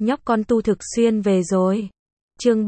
nhóc con Tu thực xuyên về rồi. Chương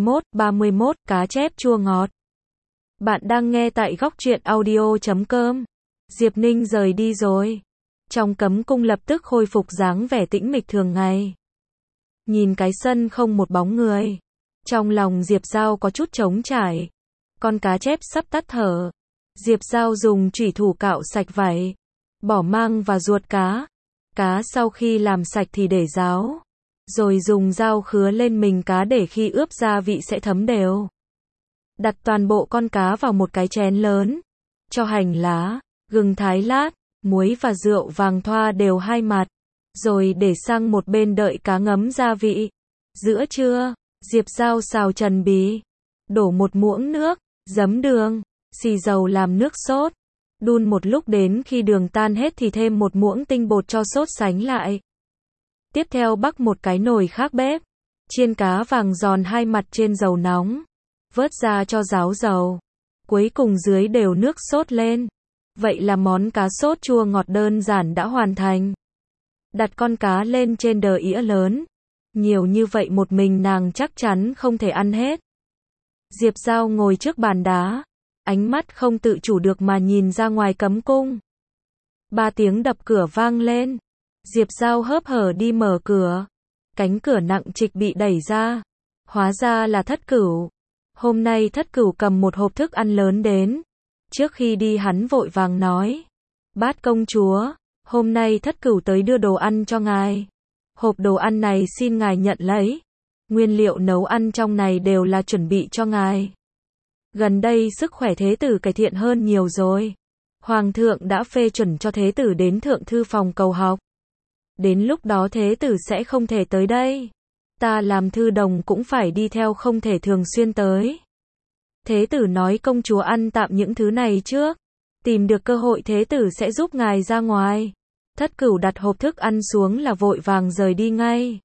31, cá chép chua ngọt. Bạn đang nghe tại góc truyện audio.com. Diệp Ninh rời đi rồi. Trong cấm cung lập tức khôi phục dáng vẻ tĩnh mịch thường ngày. Nhìn cái sân không một bóng người. Trong lòng Diệp Giao có chút trống trải. Con cá chép sắp tắt thở. Diệp Giao dùng chủy thủ cạo sạch vảy, bỏ mang và ruột cá. Cá sau khi làm sạch thì để ráo. Rồi dùng dao khứa lên mình cá để khi ướp gia vị sẽ thấm đều. Đặt toàn bộ con cá vào một cái chén lớn. Cho hành lá, gừng thái lát, muối và rượu vàng thoa đều hai mặt. Rồi để sang một bên đợi cá ngấm gia vị. Giữa trưa, Diệp Giao xào trần bì. Đổ một muỗng nước, giấm đường, xì dầu làm nước sốt. Đun một lúc đến khi đường tan hết thì thêm một muỗng tinh bột cho sốt sánh lại. Tiếp theo bắc một cái nồi khác bếp. Chiên cá vàng giòn hai mặt trên dầu nóng. Vớt ra cho ráo dầu. Cuối cùng dưới đều nước sốt lên. Vậy là món cá sốt chua ngọt đơn giản đã hoàn thành. Đặt con cá lên trên đờ ĩa lớn. Nhiều như vậy một mình nàng chắc chắn không thể ăn hết. Diệp Giao ngồi trước bàn đá. Ánh mắt không tự chủ được mà nhìn ra ngoài cấm cung. 3 tiếng đập cửa vang lên. Diệp Giao hớp hở đi mở cửa. Cánh cửa nặng trịch bị đẩy ra. Hóa ra là Thất Cửu. Hôm nay Thất Cửu cầm một hộp thức ăn lớn đến. Trước khi đi hắn vội vàng nói. Bát công chúa, hôm nay Thất Cửu tới đưa đồ ăn cho ngài. Hộp đồ ăn này xin ngài nhận lấy. Nguyên liệu nấu ăn trong này đều là chuẩn bị cho ngài. Gần đây sức khỏe thế tử cải thiện hơn nhiều rồi. Hoàng thượng đã phê chuẩn cho thế tử đến thượng thư phòng cầu học. Đến lúc đó thế tử sẽ không thể tới đây. Ta làm thư đồng cũng phải đi theo không thể thường xuyên tới. Thế tử nói công chúa ăn tạm những thứ này trước. Tìm được cơ hội thế tử sẽ giúp ngài ra ngoài. Thất Cửu đặt hộp thức ăn xuống là vội vàng rời đi ngay.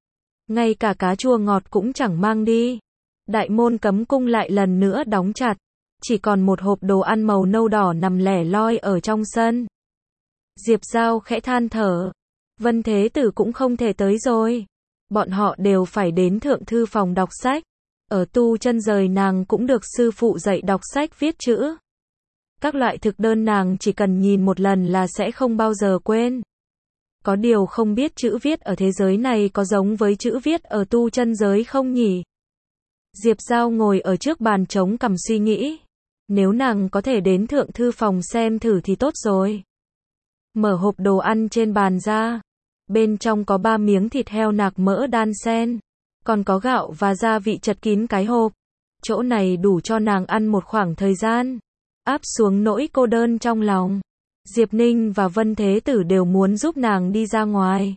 Ngay cả cá chua ngọt cũng chẳng mang đi. Đại môn cấm cung lại lần nữa đóng chặt. Chỉ còn một hộp đồ ăn màu nâu đỏ nằm lẻ loi ở trong sân. Diệp Giao khẽ than thở. Vân thế tử cũng không thể tới rồi. Bọn họ đều phải đến thượng thư phòng đọc sách. Ở tu chân rời nàng cũng được sư phụ dạy đọc sách viết chữ. Các loại thực đơn nàng chỉ cần nhìn một lần là sẽ không bao giờ quên. Có điều không biết chữ viết ở thế giới này có giống với chữ viết ở tu chân giới không nhỉ? Diệp Giao ngồi ở trước bàn trống cằm suy nghĩ. Nếu nàng có thể đến thượng thư phòng xem thử thì tốt rồi. Mở hộp đồ ăn trên bàn ra. Bên trong có 3 miếng thịt heo nạc mỡ đan xen. Còn có gạo và gia vị chật kín cái hộp. Chỗ này đủ cho nàng ăn một khoảng thời gian. Áp xuống nỗi cô đơn trong lòng. Diệp Ninh và Vân Thế Tử đều muốn giúp nàng đi ra ngoài.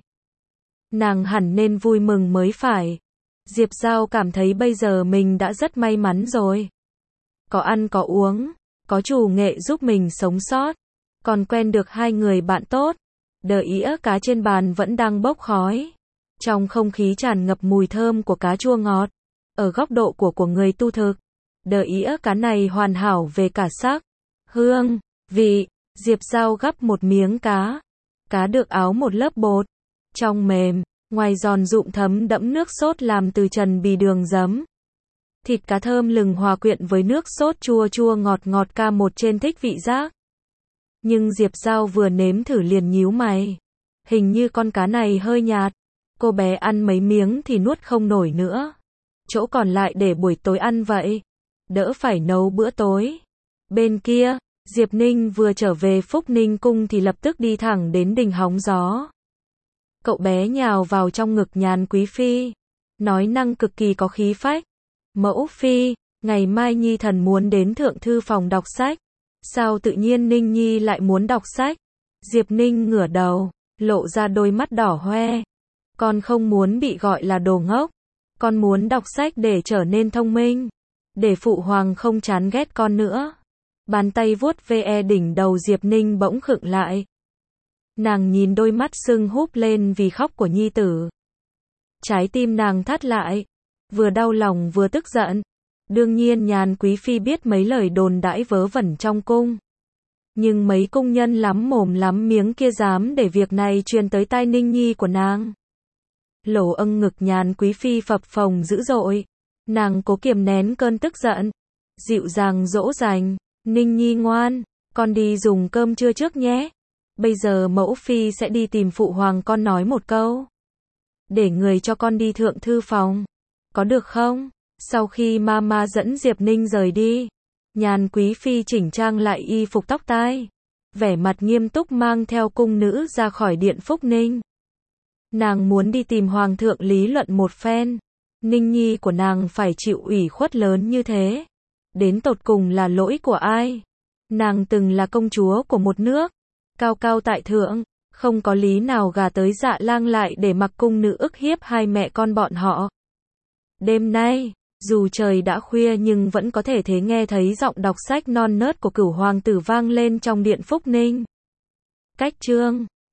Nàng hẳn nên vui mừng mới phải. Diệp Giao cảm thấy bây giờ mình đã rất may mắn rồi. Có ăn có uống, có chủ nghệ giúp mình sống sót. Còn quen được 2 người bạn tốt. Đờ ĩa cá trên bàn vẫn đang bốc khói. Trong không khí tràn ngập mùi thơm của cá chua ngọt. Ở góc độ của người tu thực. Đờ ĩa cá này hoàn hảo về cả sắc, hương, vị. Diệp Giao gắp một miếng cá. Cá được áo một lớp bột. Trong mềm, ngoài giòn rụm thấm đẫm nước sốt làm từ trần bì đường giấm. Thịt cá thơm lừng hòa quyện với nước sốt chua chua ngọt ngọt ca một trên thích vị giác. Nhưng Diệp Giao vừa nếm thử liền nhíu mày. Hình như con cá này hơi nhạt. Cô bé ăn mấy miếng thì nuốt không nổi nữa. Chỗ còn lại để buổi tối ăn vậy. Đỡ phải nấu bữa tối. Bên kia, Diệp Ninh vừa trở về Phúc Ninh cung thì lập tức đi thẳng đến đình hóng gió. Cậu bé nhào vào trong ngực Nhàn Quý Phi. Nói năng cực kỳ có khí phách. Mẫu Phi, ngày mai Nhi thần muốn đến thượng thư phòng đọc sách. Sao tự nhiên Ninh Nhi lại muốn đọc sách? Diệp Ninh ngửa đầu, lộ ra đôi mắt đỏ hoe. Con không muốn bị gọi là đồ ngốc. Con muốn đọc sách để trở nên thông minh. Để phụ hoàng không chán ghét con nữa. Bàn tay vuốt ve đỉnh đầu Diệp Ninh bỗng khựng lại. Nàng nhìn đôi mắt sưng húp lên vì khóc của nhi tử. Trái tim nàng thắt lại. Vừa đau lòng vừa tức giận. Đương nhiên Nhàn Quý Phi biết mấy lời đồn đãi vớ vẩn trong cung. Nhưng mấy cung nhân lắm mồm lắm miếng kia dám để việc này truyền tới tai Ninh Nhi của nàng. Lỗ âng ngực Nhàn Quý Phi phập phồng dữ dội. Nàng cố kiềm nén cơn tức giận. Dịu dàng dỗ dành. Ninh Nhi ngoan, con đi dùng cơm trưa trước nhé. Bây giờ mẫu phi sẽ đi tìm phụ hoàng con nói một câu. Để người cho con đi thượng thư phòng. Có được không? Sau khi mama dẫn Diệp Ninh rời đi, Nhàn Quý Phi chỉnh trang lại y phục tóc tai. Vẻ mặt nghiêm túc mang theo cung nữ ra khỏi điện Phúc Ninh. Nàng muốn đi tìm hoàng thượng lý luận một phen. Ninh Nhi của nàng phải chịu ủy khuất lớn như thế. Đến tột cùng là lỗi của ai? Nàng từng là công chúa của một nước. Cao cao tại thượng. Không có lý nào gả tới Dạ Lang lại để mặc cung nữ ức hiếp hai mẹ con bọn họ. Đêm nay, dù trời đã khuya nhưng vẫn có thể nghe thấy giọng đọc sách non nớt của Cửu hoàng tử vang lên trong điện Phúc Ninh. Cách chương